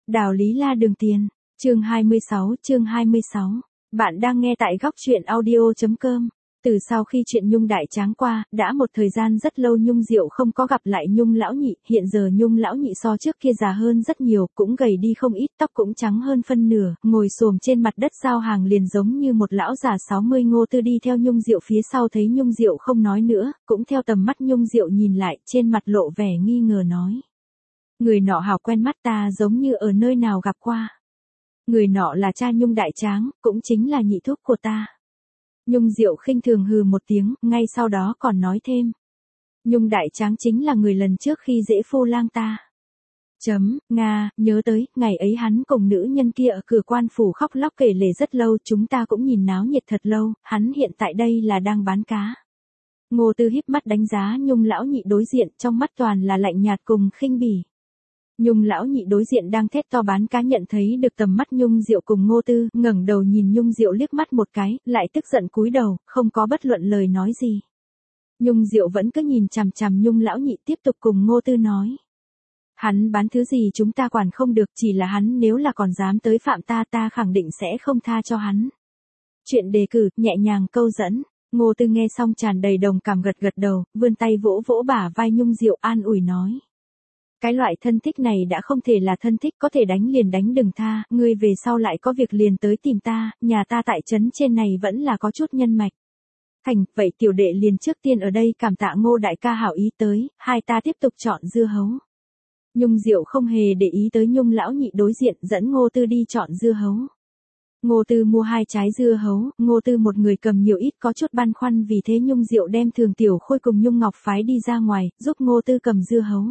Đào Lý La Đường Tiền, chương 26. Bạn đang nghe tại góc truyện audio.com. Từ sau khi chuyện Nhung Đại Tráng qua, đã một thời gian rất lâu Nhung Diệu không có gặp lại Nhung lão nhị, hiện giờ Nhung lão nhị so trước kia già hơn rất nhiều, cũng gầy đi không ít, tóc cũng trắng hơn phân nửa, ngồi xổm trên mặt đất giao hàng liền giống như một lão già 60. Ngô Tư đi theo Nhung Diệu phía sau thấy Nhung Diệu không nói nữa, cũng theo tầm mắt Nhung Diệu nhìn lại, trên mặt lộ vẻ nghi ngờ nói: Người nọ hào quen mắt ta, giống như ở nơi nào gặp qua. Người nọ là cha Nhung Đại Tráng, cũng chính là nhị thúc của ta. Nhung Diệu khinh thường hừ một tiếng, ngay sau đó còn nói thêm: Nhung Đại Tráng chính là người lần trước khi dễ phu lang ta. Nga, nhớ tới, ngày ấy hắn cùng nữ nhân kia ở cửa quan phủ khóc lóc kể lể rất lâu, chúng ta cũng nhìn náo nhiệt thật lâu, hắn hiện tại đây là đang bán cá. Ngô Tư híp mắt đánh giá Nhung lão nhị đối diện, trong mắt toàn là lạnh nhạt cùng khinh bỉ. Nhung lão nhị đối diện đang thét to bán cá nhận thấy được tầm mắt Nhung Diệu cùng Ngô Tư, ngẩng đầu nhìn Nhung Diệu liếc mắt một cái, lại tức giận cúi đầu, không có bất luận lời nói gì. Nhung Diệu vẫn cứ nhìn chằm chằm Nhung lão nhị, tiếp tục cùng Ngô Tư nói: Hắn bán thứ gì chúng ta quản không được, chỉ là hắn nếu là còn dám tới phạm ta, ta khẳng định sẽ không tha cho hắn. Chuyện đề cử, nhẹ nhàng câu dẫn. Ngô Tư nghe xong tràn đầy đồng cảm gật gật đầu, vươn tay vỗ vỗ bả vai Nhung Diệu an ủi nói: Cái loại thân thích này đã không thể là thân thích, có thể đánh liền đánh đừng tha, ngươi về sau lại có việc liền tới tìm ta, nhà ta tại trấn trên này vẫn là có chút nhân mạch. Thành, vậy tiểu đệ liền trước tiên ở đây cảm tạ Ngô đại ca hảo ý tới, hai ta tiếp tục chọn dưa hấu. Nhung Diệu không hề để ý tới Nhung lão nhị đối diện, dẫn Ngô Tư đi chọn dưa hấu. Ngô Tư mua 2 trái dưa hấu, Ngô Tư một người cầm nhiều ít có chút băn khoăn, vì thế Nhung Diệu đem Thường Tiểu Khôi cùng Nhung Ngọc phái đi ra ngoài, giúp Ngô Tư cầm dưa hấu.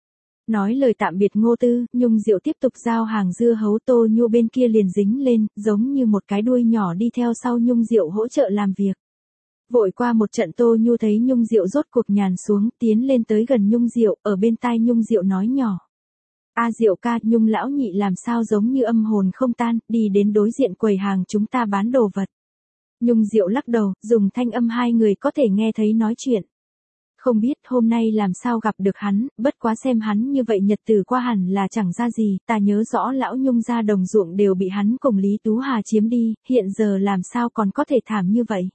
Nói lời tạm biệt Ngô Tư, Nhung Diệu tiếp tục giao hàng dưa hấu, Tô Nhu bên kia liền dính lên, giống như một cái đuôi nhỏ đi theo sau Nhung Diệu hỗ trợ làm việc. Vội qua một trận Tô Nhu thấy Nhung Diệu rốt cuộc nhàn xuống, tiến lên tới gần Nhung Diệu, ở bên tai Nhung Diệu nói nhỏ: A Diệu ca, Nhung lão nhị làm sao giống như âm hồn không tan, đi đến đối diện quầy hàng chúng ta bán đồ vật. Nhung Diệu lắc đầu, dùng thanh âm hai người có thể nghe thấy nói chuyện. Không biết hôm nay làm sao gặp được hắn, bất quá xem hắn như vậy nhật tử qua hẳn là chẳng ra gì, ta nhớ rõ lão Nhung gia đồng ruộng đều bị hắn cùng Lý Tú Hà chiếm đi, hiện giờ làm sao còn có thể thảm như vậy.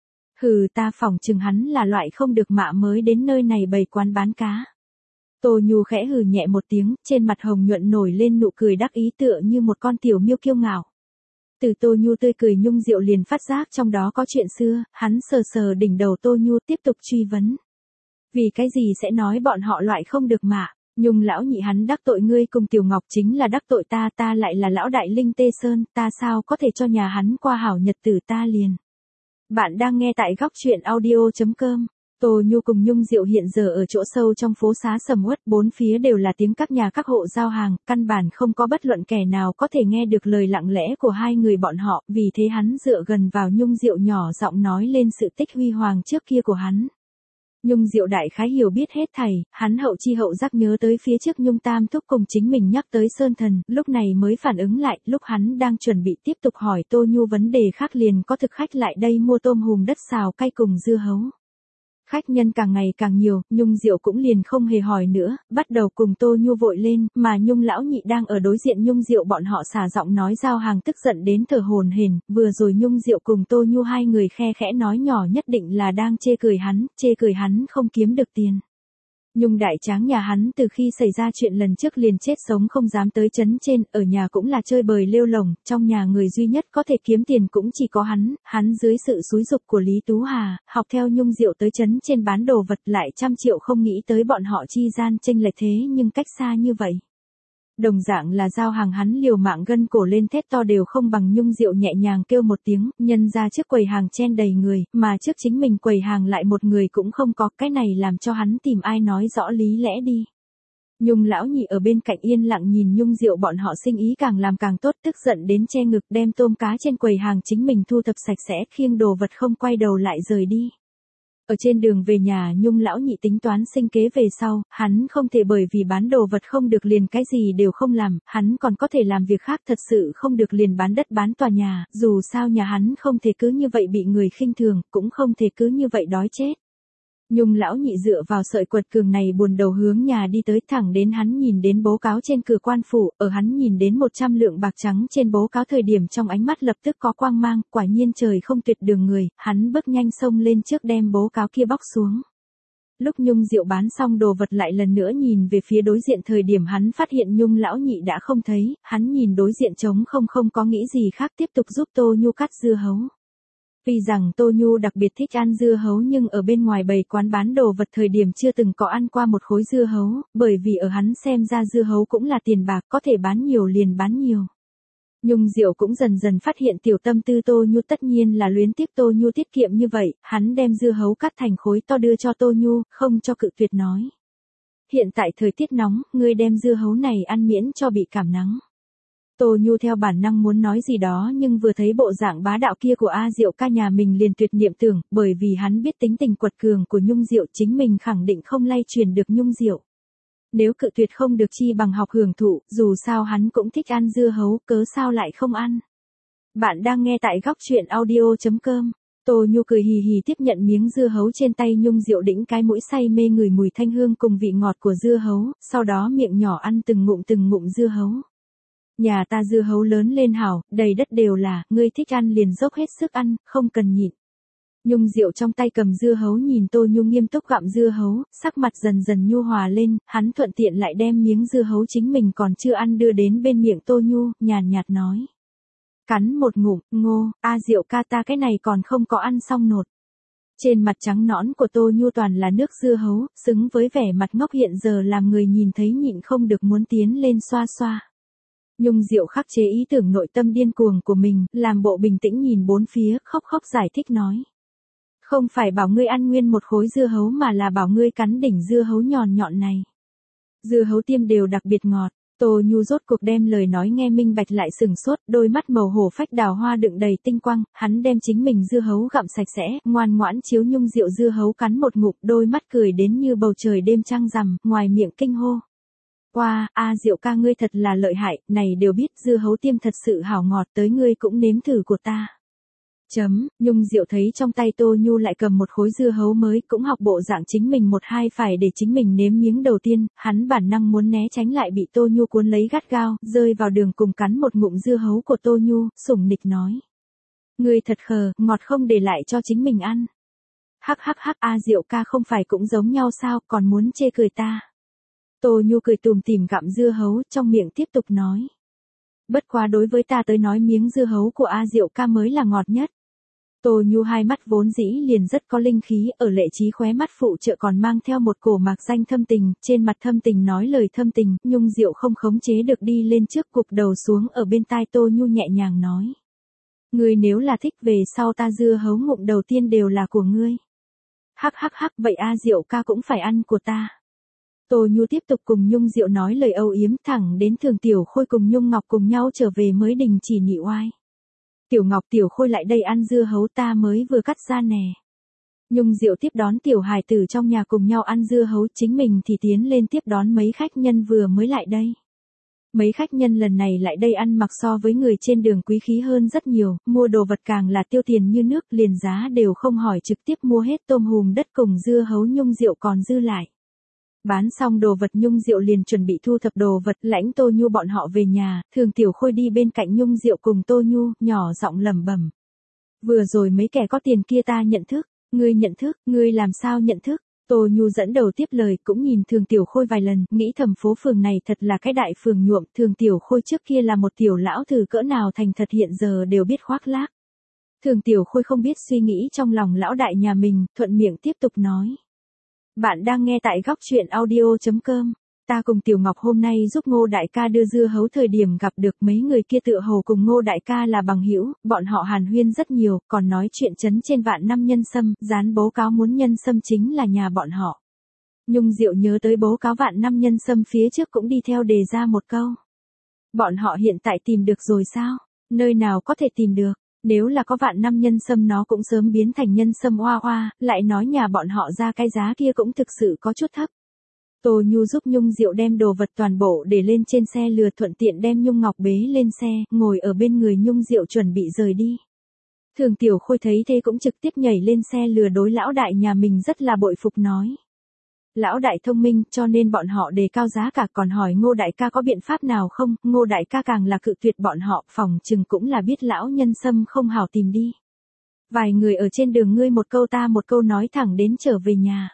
Hừ, ta phỏng chừng hắn là loại không được mạ mới đến nơi này bày quán bán cá. Tô Nhu khẽ hừ nhẹ một tiếng, trên mặt hồng nhuận nổi lên nụ cười đắc ý tựa như một con tiểu miêu kiêu ngạo. Từ Tô Nhu tươi cười Nhung Diệu liền phát giác trong đó có chuyện xưa, hắn sờ sờ đỉnh đầu Tô Nhu tiếp tục truy vấn. Vì cái gì sẽ nói bọn họ loại không được mà, Nhung lão nhị hắn đắc tội ngươi cùng Tiểu Ngọc chính là đắc tội ta, ta lại là lão đại linh Tê Sơn, ta sao có thể cho nhà hắn qua hảo nhật tử ta liền. Bạn đang nghe tại góc truyện audio.com. Tô Nhu cùng Nhung Diệu hiện giờ ở chỗ sâu trong phố xá sầm uất, bốn phía đều là tiếng các nhà các hộ giao hàng, căn bản không có bất luận kẻ nào có thể nghe được lời lặng lẽ của hai người bọn họ, vì thế hắn dựa gần vào Nhung Diệu nhỏ giọng nói lên sự tích huy hoàng trước kia của hắn. Nhung Diệu đại khái hiểu biết hết thảy, hắn hậu chi hậu giác nhớ tới phía trước Nhung Tam thúc cùng chính mình nhắc tới Sơn Thần, lúc này mới phản ứng lại, lúc hắn đang chuẩn bị tiếp tục hỏi Tô Nhu vấn đề khác liền có thực khách lại đây mua tôm hùm đất xào cay cùng dưa hấu. Khách nhân càng ngày càng nhiều, Nhung Diệu cũng liền không hề hỏi nữa, bắt đầu cùng Tô Nhu vội lên, mà Nhung lão nhị đang ở đối diện Nhung Diệu bọn họ xả giọng nói giao hàng tức giận đến thở hổn hển, vừa rồi Nhung Diệu cùng Tô Nhu hai người khe khẽ nói nhỏ nhất định là đang chê cười hắn không kiếm được tiền. Nhung Đại Tráng nhà hắn từ khi xảy ra chuyện lần trước liền chết sống không dám tới trấn trên, ở nhà cũng là chơi bời lêu lổng, trong nhà người duy nhất có thể kiếm tiền cũng chỉ có hắn dưới sự xúi giục của Lý Tú Hà, học theo Nhung Diệu tới trấn trên bán đồ vật lại 100 triệu không nghĩ tới bọn họ chi gian chênh lệch thế nhưng cách xa như vậy. Đồng dạng là giao hàng hắn liều mạng gân cổ lên thét to đều không bằng Nhung Diệu nhẹ nhàng kêu một tiếng, nhân ra trước quầy hàng chen đầy người, mà trước chính mình quầy hàng lại một người cũng không có, cái này làm cho hắn tìm ai nói rõ lý lẽ đi. Nhung lão nhị ở bên cạnh yên lặng nhìn Nhung Diệu bọn họ sinh ý càng làm càng tốt, tức giận đến che ngực đem tôm cá trên quầy hàng chính mình thu thập sạch sẽ, khiêng đồ vật không quay đầu lại rời đi. Ở trên đường về nhà Nhung lão nhị tính toán sinh kế về sau, hắn không thể bởi vì bán đồ vật không được liền cái gì đều không làm, hắn còn có thể làm việc khác, thật sự không được liền bán đất bán tòa nhà, dù sao nhà hắn không thể cứ như vậy bị người khinh thường, cũng không thể cứ như vậy đói chết. Nhung lão nhị dựa vào sợi quật cường này buồn đầu hướng nhà đi tới, thẳng đến hắn nhìn đến bố cáo trên cửa quan phủ, ở hắn nhìn đến 100 lượng bạc trắng trên bố cáo thời điểm trong ánh mắt lập tức có quang mang, quả nhiên trời không tuyệt đường người, hắn bước nhanh xông lên trước đem bố cáo kia bóc xuống. Lúc Nhung Diệu bán xong đồ vật lại lần nữa nhìn về phía đối diện thời điểm hắn phát hiện Nhung lão nhị đã không thấy, hắn nhìn đối diện trống không có nghĩ gì khác tiếp tục giúp Tô Nhu cắt dưa hấu. Vì rằng Tô Nhu đặc biệt thích ăn dưa hấu nhưng ở bên ngoài bày quán bán đồ vật thời điểm chưa từng có ăn qua một khối dưa hấu, bởi vì ở hắn xem ra dưa hấu cũng là tiền bạc, có thể bán nhiều liền bán nhiều. Nhung Diệu cũng dần dần phát hiện tiểu tâm tư Tô Nhu tất nhiên là luyến tiếc Tô Nhu tiết kiệm như vậy, hắn đem dưa hấu cắt thành khối to đưa cho Tô Nhu, không cho cự tuyệt nói. Hiện tại thời tiết nóng, ngươi đem dưa hấu này ăn miễn cho bị cảm nắng. Tô Nhu theo bản năng muốn nói gì đó nhưng vừa thấy bộ dạng bá đạo kia của A Diệu ca nhà mình liền tuyệt niệm tưởng, bởi vì hắn biết tính tình quật cường của Nhung Diệu chính mình khẳng định không lay truyền được Nhung Diệu. Nếu cự tuyệt không được chi bằng học hưởng thụ, dù sao hắn cũng thích ăn dưa hấu, cớ sao lại không ăn. Bạn đang nghe tại góc truyện audio.com. Tô Nhu cười hì hì tiếp nhận miếng dưa hấu trên tay Nhung Diệu đĩnh cái mũi say mê ngửi mùi thanh hương cùng vị ngọt của dưa hấu, sau đó miệng nhỏ ăn từng ngụm dưa hấu. Nhà ta dưa hấu lớn lên hảo, đầy đất đều là, ngươi thích ăn liền dốc hết sức ăn, không cần nhịn. Nhung Diệu trong tay cầm dưa hấu nhìn Tô Nhu nghiêm túc gặm dưa hấu, sắc mặt dần dần nhu hòa lên, hắn thuận tiện lại đem miếng dưa hấu chính mình còn chưa ăn đưa đến bên miệng Tô Nhu, nhàn nhạt nói. Cắn một ngụm, ngô, A Diệu ca ta cái này còn không có ăn xong nột. Trên mặt trắng nõn của Tô Nhu toàn là nước dưa hấu, xứng với vẻ mặt ngốc hiện giờ làm người nhìn thấy nhịn không được muốn tiến lên xoa xoa. Nhung Diệu khắc chế ý tưởng nội tâm điên cuồng của mình, làm bộ bình tĩnh nhìn bốn phía, khóc giải thích nói. Không phải bảo ngươi ăn nguyên một khối dưa hấu mà là bảo ngươi cắn đỉnh dưa hấu nhọn nhọn này. Dưa hấu tiêm đều đặc biệt ngọt. Tô Nhu rốt cuộc đem lời nói nghe minh bạch lại sừng sốt, đôi mắt màu hổ phách đào hoa đựng đầy tinh quang, hắn đem chính mình dưa hấu gặm sạch sẽ, ngoan ngoãn chiếu Nhung Diệu dưa hấu cắn một ngụm, đôi mắt cười đến như bầu trời đêm trăng rằm, ngoài miệng kinh hô. Wow, A Diệu ca ngươi thật là lợi hại, này đều biết dưa hấu tiêm thật sự hảo ngọt tới ngươi cũng nếm thử của ta. Nhung Diệu thấy trong tay Tô Nhu lại cầm một khối dưa hấu mới cũng học bộ dạng chính mình một hai phải để chính mình nếm miếng đầu tiên, hắn bản năng muốn né tránh lại bị Tô Nhu cuốn lấy gắt gao, rơi vào đường cùng cắn một ngụm dưa hấu của Tô Nhu, sủng nịch nói. Ngươi thật khờ, ngọt không để lại cho chính mình ăn. Hắc A Diệu ca không phải cũng giống nhau sao, còn muốn chê cười ta. Tô Nhu cười tùm tìm gặm dưa hấu, trong miệng tiếp tục nói. Bất quá đối với ta tới nói miếng dưa hấu của A Diệu ca mới là ngọt nhất. Tô Nhu hai mắt vốn dĩ liền rất có linh khí, ở lệ trí khóe mắt phụ trợ còn mang theo một cổ mạc danh thâm tình, trên mặt thâm tình nói lời thâm tình, Nhung Diệu không khống chế được đi lên trước cụp đầu xuống ở bên tai Tô Nhu nhẹ nhàng nói. Ngươi nếu là thích về sau ta dưa hấu ngụm đầu tiên đều là của ngươi. Hắc, vậy A Diệu ca cũng phải ăn của ta. Tô Nhu tiếp tục cùng Nhung Diệu nói lời âu yếm thẳng đến Thường Tiểu Khôi cùng Nhung Ngọc cùng nhau trở về mới đình chỉ nị oai. Tiểu Ngọc Tiểu Khôi lại đây ăn dưa hấu ta mới vừa cắt ra nè. Nhung Diệu tiếp đón tiểu hài tử trong nhà cùng nhau ăn dưa hấu, chính mình thì tiến lên tiếp đón mấy khách nhân vừa mới lại đây. Mấy khách nhân lần này lại đây ăn mặc so với người trên đường quý khí hơn rất nhiều, mua đồ vật càng là tiêu tiền như nước, liền giá đều không hỏi trực tiếp mua hết tôm hùm đất cùng dưa hấu. Nhung Diệu còn dư lại. Bán xong đồ vật Nhung Diệu liền chuẩn bị thu thập đồ vật, lãnh Tô Nhu bọn họ về nhà, Thường Tiểu Khôi đi bên cạnh Nhung Diệu cùng Tô Nhu, nhỏ giọng lẩm bẩm. Vừa rồi mấy kẻ có tiền kia ta nhận thức, ngươi làm sao nhận thức? Tô Nhu dẫn đầu tiếp lời cũng nhìn Thường Tiểu Khôi vài lần, nghĩ thầm phố phường này thật là cái đại phường nhuộm, Thường Tiểu Khôi trước kia là một tiểu lão thử cỡ nào thành thật hiện giờ đều biết khoác lác. Thường Tiểu Khôi không biết suy nghĩ trong lòng lão đại nhà mình, thuận miệng tiếp tục nói. Bạn đang nghe tại góc truyện audio.com. Ta cùng Tiểu Ngọc hôm nay giúp Ngô đại ca đưa dưa hấu thời điểm gặp được mấy người kia tựa hồ cùng Ngô đại ca là bằng hữu, bọn họ hàn huyên rất nhiều, còn nói chuyện chấn trên vạn năm nhân sâm, dán bố cáo muốn nhân sâm chính là nhà bọn họ. Nhung Diệu nhớ tới bố cáo vạn năm nhân sâm phía trước cũng đi theo đề ra một câu. Bọn họ hiện tại tìm được rồi sao? Nơi nào có thể tìm được? Nếu là có vạn năm nhân sâm nó cũng sớm biến thành nhân sâm oa oa, lại nói nhà bọn họ ra cái giá kia cũng thực sự có chút thấp. Tô Nhu giúp Nhung Diệu đem đồ vật toàn bộ để lên trên xe lừa thuận tiện đem Nhung Ngọc bế lên xe, ngồi ở bên người Nhung Diệu chuẩn bị rời đi. Thường Tiểu Khôi thấy thế cũng trực tiếp nhảy lên xe lừa đối lão đại nhà mình rất là bội phục nói. Lão đại thông minh cho nên bọn họ đề cao giá cả, còn hỏi Ngô đại ca có biện pháp nào không, Ngô đại ca càng là cự tuyệt bọn họ, phòng chừng cũng là biết lão nhân sâm không hảo tìm đi. Vài người ở trên đường ngươi một câu ta một câu nói thẳng đến trở về nhà.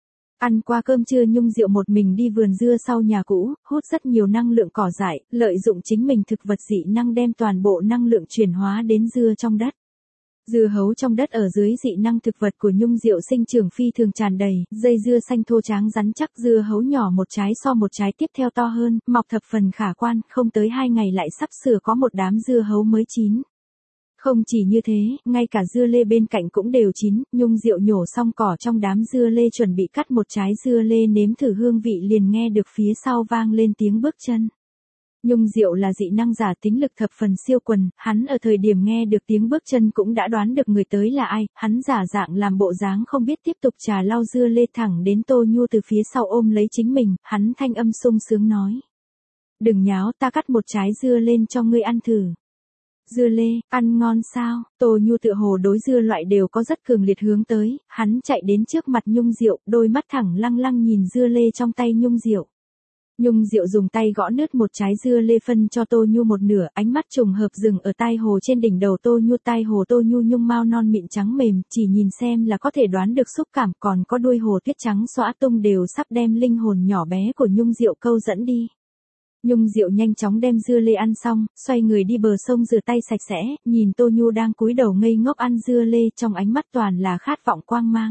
Ăn qua cơm trưa Nhung Diệu một mình đi vườn dưa sau nhà cũ, hút rất nhiều năng lượng cỏ dại, lợi dụng chính mình thực vật dị năng đem toàn bộ năng lượng chuyển hóa đến dưa trong đất. Dưa hấu trong đất ở dưới dị năng thực vật của Nhung Diệu sinh trưởng phi thường tràn đầy, dây dưa xanh thô tráng rắn chắc, dưa hấu nhỏ một trái so một trái tiếp theo to hơn, mọc thập phần khả quan, không tới 2 ngày lại sắp sửa có một đám dưa hấu mới chín. Không chỉ như thế, ngay cả dưa lê bên cạnh cũng đều chín, Nhung Diệu nhổ xong cỏ trong đám dưa lê chuẩn bị cắt một trái dưa lê nếm thử hương vị liền nghe được phía sau vang lên tiếng bước chân. Nhung Diệu là dị năng giả tính lực thập phần siêu quần, hắn ở thời điểm nghe được tiếng bước chân cũng đã đoán được người tới là ai, hắn giả dạng làm bộ dáng không biết tiếp tục trà lau dưa lê thẳng đến Tô Nhu từ phía sau ôm lấy chính mình, hắn thanh âm sung sướng nói. Đừng nháo, ta cắt một trái dưa lên cho ngươi ăn thử. Dưa lê, ăn ngon sao? Tô Nhu tựa hồ đối dưa loại đều có rất cường liệt hướng tới, hắn chạy đến trước mặt Nhung Diệu, đôi mắt thẳng lăng lăng nhìn dưa lê trong tay Nhung Diệu. Nhung Diệu dùng tay gõ nứt một trái dưa lê phân cho Tô Nhu một nửa, ánh mắt trùng hợp dừng ở tai hồ trên đỉnh đầu Tô Nhu, tai hồ Tô Nhu nhung mao non mịn trắng mềm, chỉ nhìn xem là có thể đoán được xúc cảm, còn có đuôi hồ tuyết trắng xõa tung đều sắp đem linh hồn nhỏ bé của Nhung Diệu câu dẫn đi. Nhung Diệu nhanh chóng đem dưa lê ăn xong, xoay người đi bờ sông rửa tay sạch sẽ, nhìn Tô Nhu đang cúi đầu ngây ngốc ăn dưa lê, trong ánh mắt toàn là khát vọng quang mang.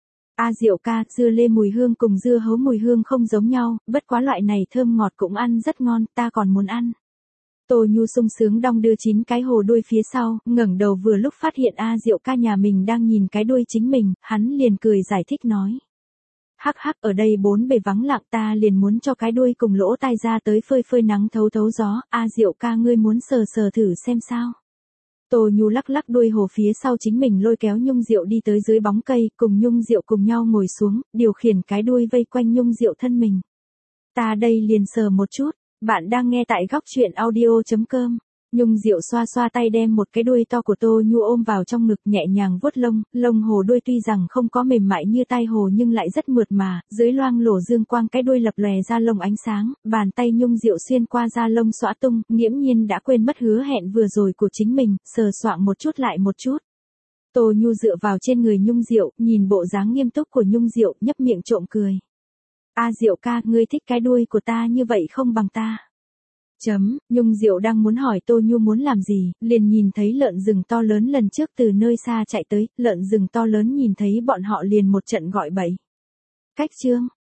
A Diệu ca, dưa lê mùi hương cùng dưa hấu mùi hương không giống nhau, bất quá loại này thơm ngọt cũng ăn rất ngon, ta còn muốn ăn. Tô Nhu sung sướng đong đưa 9 cái hồ đuôi phía sau, ngẩng đầu vừa lúc phát hiện A Diệu ca nhà mình đang nhìn cái đuôi chính mình, hắn liền cười giải thích nói. Hắc hắc, ở đây bốn bề vắng lặng, ta liền muốn cho cái đuôi cùng lỗ tai ra tới phơi phơi nắng thấu thấu gió, A Diệu ca ngươi muốn sờ sờ thử xem sao. Tô Nhu lắc lắc đuôi hồ phía sau chính mình lôi kéo Nhung Diệu đi tới dưới bóng cây, cùng Nhung Diệu cùng nhau ngồi xuống, điều khiển cái đuôi vây quanh Nhung Diệu thân mình. Ta đây liền sờ một chút, bạn đang nghe tại góc truyện audio.com. Nhung Diệu xoa xoa tay đem một cái đuôi to của Tô Nhu ôm vào trong ngực nhẹ nhàng vuốt lông hồ đuôi tuy rằng không có mềm mại như tai hồ nhưng lại rất mượt mà, dưới loang lổ dương quang cái đuôi lập lòe ra lông ánh sáng, bàn tay Nhung Diệu xuyên qua da lông xõa tung, nghiễm nhiên đã quên mất hứa hẹn vừa rồi của chính mình, sờ soạng một chút lại một chút. Tô Nhu dựa vào trên người Nhung Diệu, nhìn bộ dáng nghiêm túc của Nhung Diệu, nhấp miệng trộm cười. A Diệu ca, ngươi thích cái đuôi của ta như vậy không bằng ta. Nhung Diệu đang muốn hỏi Tô Nhu muốn làm gì, liền nhìn thấy lợn rừng to lớn lần trước từ nơi xa chạy tới, lợn rừng to lớn nhìn thấy bọn họ liền một trận gọi bậy. Cách chương